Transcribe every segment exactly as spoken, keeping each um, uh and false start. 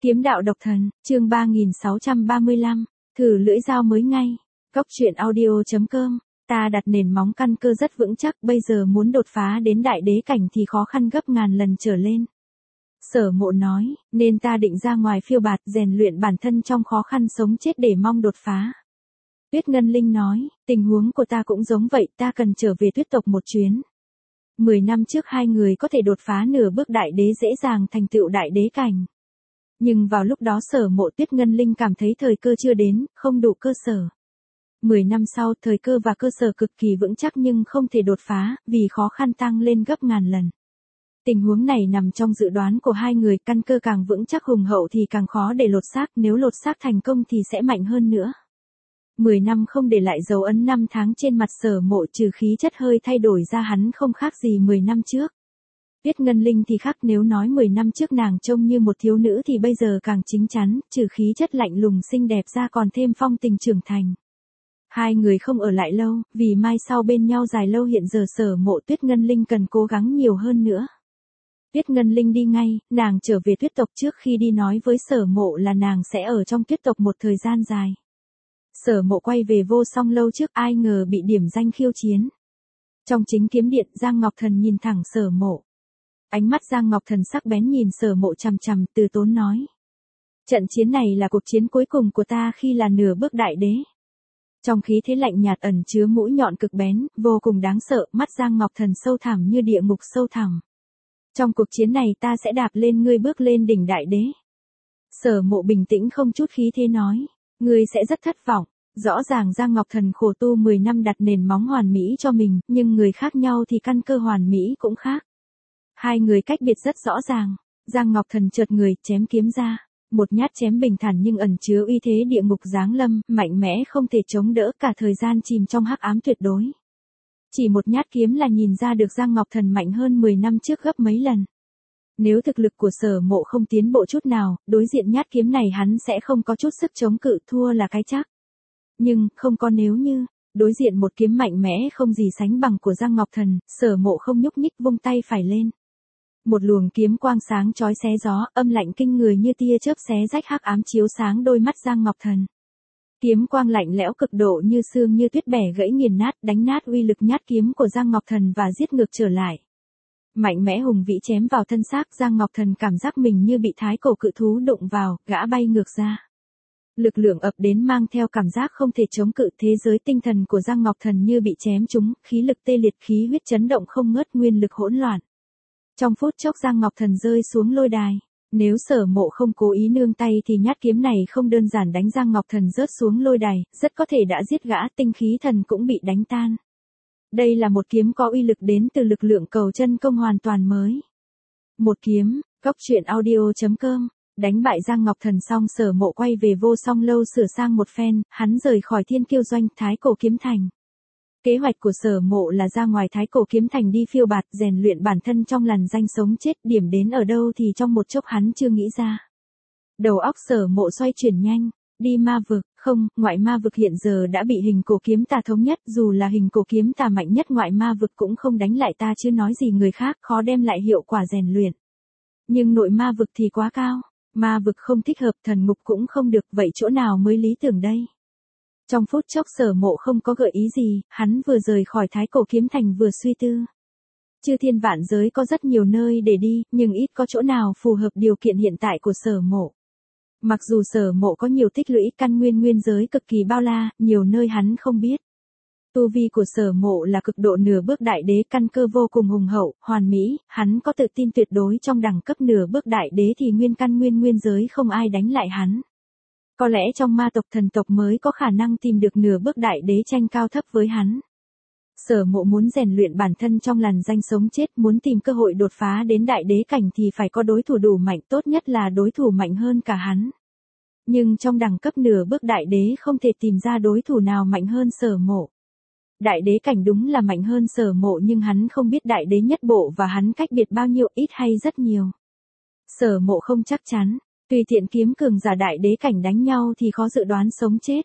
Kiếm đạo độc thần, chương ba nghìn sáu trăm ba mươi lăm, thử lưỡi dao mới ngay. Cốc truyện audio.com, ta đặt nền móng căn cơ rất vững chắc, bây giờ muốn đột phá đến đại đế cảnh thì khó khăn gấp ngàn lần trở lên. Sở Mộ nói, nên ta định ra ngoài phiêu bạt rèn luyện bản thân trong khó khăn sống chết để mong đột phá. Tuyết Ngân Linh nói, tình huống của ta cũng giống vậy, ta cần trở về tuyết tộc một chuyến. Mười năm trước hai người có thể đột phá nửa bước đại đế dễ dàng thành tựu đại đế cảnh. Nhưng vào lúc đó Sở Mộ Tuyết Ngân Linh cảm thấy thời cơ chưa đến, không đủ cơ sở. Mười năm sau, thời cơ và cơ sở cực kỳ vững chắc nhưng không thể đột phá, vì khó khăn tăng lên gấp ngàn lần. Tình huống này nằm trong dự đoán của hai người, căn cơ càng vững chắc hùng hậu thì càng khó để lột xác, nếu lột xác thành công thì sẽ mạnh hơn nữa. Mười năm không để lại dấu ấn năm tháng trên mặt Sở Mộ, trừ khí chất hơi thay đổi ra hắn không khác gì mười năm trước. Tuyết Ngân Linh thì khác, nếu nói mười năm trước nàng trông như một thiếu nữ thì bây giờ càng chín chắn, trừ khí chất lạnh lùng xinh đẹp ra còn thêm phong tình trưởng thành. Hai người không ở lại lâu, vì mai sau bên nhau dài lâu, hiện giờ Sở Mộ Tuyết Ngân Linh cần cố gắng nhiều hơn nữa. Tuyết Ngân Linh đi ngay, nàng trở về tuyết tộc trước khi đi nói với Sở Mộ là nàng sẽ ở trong tuyết tộc một thời gian dài. Sở Mộ quay về Vô Song Lâu trước, ai ngờ bị điểm danh khiêu chiến. Trong chính kiếm điện, Giang Ngọc Thần nhìn thẳng Sở Mộ. Ánh mắt Giang Ngọc Thần sắc bén nhìn Sở Mộ chằm chằm, từ tốn nói. Trận chiến này là cuộc chiến cuối cùng của ta khi là nửa bước đại đế. Trong khí thế lạnh nhạt ẩn chứa mũi nhọn cực bén, vô cùng đáng sợ, mắt Giang Ngọc Thần sâu thẳm như địa ngục sâu thẳm. Trong cuộc chiến này ta sẽ đạp lên ngươi bước lên đỉnh đại đế. Sở Mộ bình tĩnh không chút khí thế nói. Ngươi sẽ rất thất vọng. Rõ ràng Giang Ngọc Thần khổ tu mười năm đặt nền móng hoàn mỹ cho mình, nhưng người khác nhau thì căn cơ hoàn mỹ cũng khác. Hai người cách biệt rất rõ ràng. Giang Ngọc Thần chợt người, chém kiếm ra. Một nhát chém bình thản nhưng ẩn chứa uy thế địa ngục giáng lâm, mạnh mẽ không thể chống đỡ, cả thời gian chìm trong hắc ám tuyệt đối. Chỉ một nhát kiếm là nhìn ra được Giang Ngọc Thần mạnh hơn mười năm trước gấp mấy lần. Nếu thực lực của Sở Mộ không tiến bộ chút nào, đối diện nhát kiếm này hắn sẽ không có chút sức chống cự, thua là cái chắc. Nhưng, không có nếu như, đối diện một kiếm mạnh mẽ không gì sánh bằng của Giang Ngọc Thần, Sở Mộ không nhúc nhích, vung tay phải lên. Một luồng kiếm quang sáng chói xé gió, âm lạnh kinh người như tia chớp xé rách hắc ám chiếu sáng đôi mắt Giang Ngọc Thần. Kiếm quang lạnh lẽo cực độ như xương như tuyết bẻ gãy nghiền nát, đánh nát uy lực nhát kiếm của Giang Ngọc Thần và giết ngược trở lại. Mạnh mẽ hùng vĩ chém vào thân xác, Giang Ngọc Thần cảm giác mình như bị thái cổ cự thú đụng vào, gã bay ngược ra. Lực lượng ập đến mang theo cảm giác không thể chống cự, thế giới tinh thần của Giang Ngọc Thần như bị chém trúng, khí lực tê liệt, khí huyết chấn động không ngớt, nguyên lực hỗn loạn. Trong phút chốc Giang Ngọc Thần rơi xuống lôi đài. Nếu Sở Mộ không cố ý nương tay thì nhát kiếm này không đơn giản đánh Giang Ngọc Thần rớt xuống lôi đài, rất có thể đã giết gã, tinh khí thần cũng bị đánh tan. Đây là một kiếm có uy lực đến từ lực lượng cầu chân công hoàn toàn mới. Một kiếm, Cốc truyện audio.com, đánh bại Giang Ngọc Thần xong Sở Mộ quay về Vô Song Lâu sửa sang một phen, hắn rời khỏi Thiên Kiêu Doanh, Thái Cổ Kiếm Thành. Kế hoạch của Sở Mộ là ra ngoài Thái Cổ Kiếm Thành đi phiêu bạt, rèn luyện bản thân trong lằn danh sống chết, điểm đến ở đâu thì trong một chốc hắn chưa nghĩ ra. Đầu óc Sở Mộ xoay chuyển nhanh, đi ma vực, không, ngoại ma vực hiện giờ đã bị hình cổ kiếm tà thống nhất, dù là hình cổ kiếm tà mạnh nhất ngoại ma vực cũng không đánh lại ta chứ nói gì người khác, khó đem lại hiệu quả rèn luyện. Nhưng nội ma vực thì quá cao, ma vực không thích hợp, thần ngục cũng không được, vậy chỗ nào mới lý tưởng đây? Trong phút chốc Sở Mộ không có gợi ý gì, hắn vừa rời khỏi Thái Cổ Kiếm Thành vừa suy tư. Chư thiên vạn giới có rất nhiều nơi để đi, nhưng ít có chỗ nào phù hợp điều kiện hiện tại của Sở Mộ. Mặc dù Sở Mộ có nhiều tích lũy, căn nguyên nguyên giới cực kỳ bao la, nhiều nơi hắn không biết. Tu vi của Sở Mộ là cực độ nửa bước đại đế, căn cơ vô cùng hùng hậu, hoàn mỹ, hắn có tự tin tuyệt đối trong đẳng cấp nửa bước đại đế thì nguyên căn nguyên nguyên giới không ai đánh lại hắn. Có lẽ trong ma tộc thần tộc mới có khả năng tìm được nửa bước đại đế tranh cao thấp với hắn. Sở Mộ muốn rèn luyện bản thân trong lằn danh sống chết, muốn tìm cơ hội đột phá đến đại đế cảnh thì phải có đối thủ đủ mạnh, tốt nhất là đối thủ mạnh hơn cả hắn. Nhưng trong đẳng cấp nửa bước đại đế không thể tìm ra đối thủ nào mạnh hơn Sở Mộ. Đại đế cảnh đúng là mạnh hơn Sở Mộ nhưng hắn không biết đại đế nhất bộ và hắn cách biệt bao nhiêu, ít hay rất nhiều. Sở Mộ không chắc chắn. Tùy tiện kiếm cường giả đại đế cảnh đánh nhau thì khó dự đoán sống chết.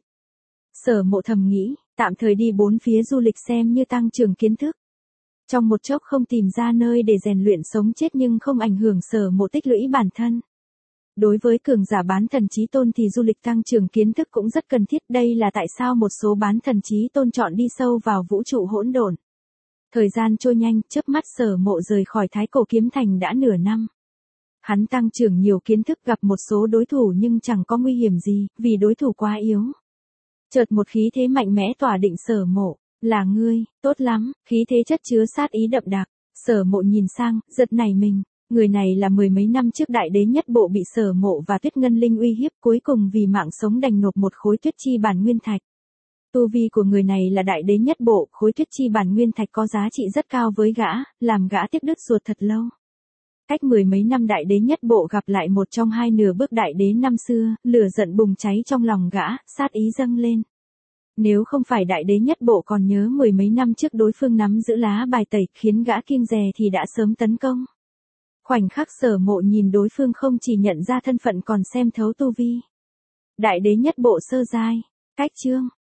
Sở Mộ thầm nghĩ, tạm thời đi bốn phía du lịch xem như tăng trưởng kiến thức. Trong một chốc không tìm ra nơi để rèn luyện sống chết nhưng không ảnh hưởng Sở Mộ tích lũy bản thân. Đối với cường giả bán thần chí tôn thì du lịch tăng trưởng kiến thức cũng rất cần thiết, đây là tại sao một số bán thần chí tôn chọn đi sâu vào vũ trụ hỗn độn. Thời gian trôi nhanh, chớp mắt Sở Mộ rời khỏi Thái Cổ Kiếm Thành đã nửa năm. Hắn tăng trưởng nhiều kiến thức, gặp một số đối thủ nhưng chẳng có nguy hiểm gì, vì đối thủ quá yếu. Chợt một khí thế mạnh mẽ tỏa định Sở Mộ, là ngươi, tốt lắm, khí thế chất chứa sát ý đậm đặc. Sở Mộ nhìn sang, giật nảy mình, người này là mười mấy năm trước đại đế nhất bộ bị Sở Mộ và Tuyết Ngân Linh uy hiếp, cuối cùng vì mạng sống đành nộp một khối tuyết chi bản nguyên thạch. Tu vi của người này là đại đế nhất bộ, khối tuyết chi bản nguyên thạch có giá trị rất cao với gã, làm gã tiếc đứt ruột thật lâu. Cách mười mấy năm đại đế nhất bộ gặp lại một trong hai nửa bước đại đế năm xưa, lửa giận bùng cháy trong lòng gã, sát ý dâng lên. Nếu không phải đại đế nhất bộ còn nhớ mười mấy năm trước đối phương nắm giữ lá bài tẩy khiến gã kiêng dè thì đã sớm tấn công. Khoảnh khắc Sở Mộ nhìn đối phương không chỉ nhận ra thân phận còn xem thấu tu vi. Đại đế nhất bộ sơ giai, cách chương.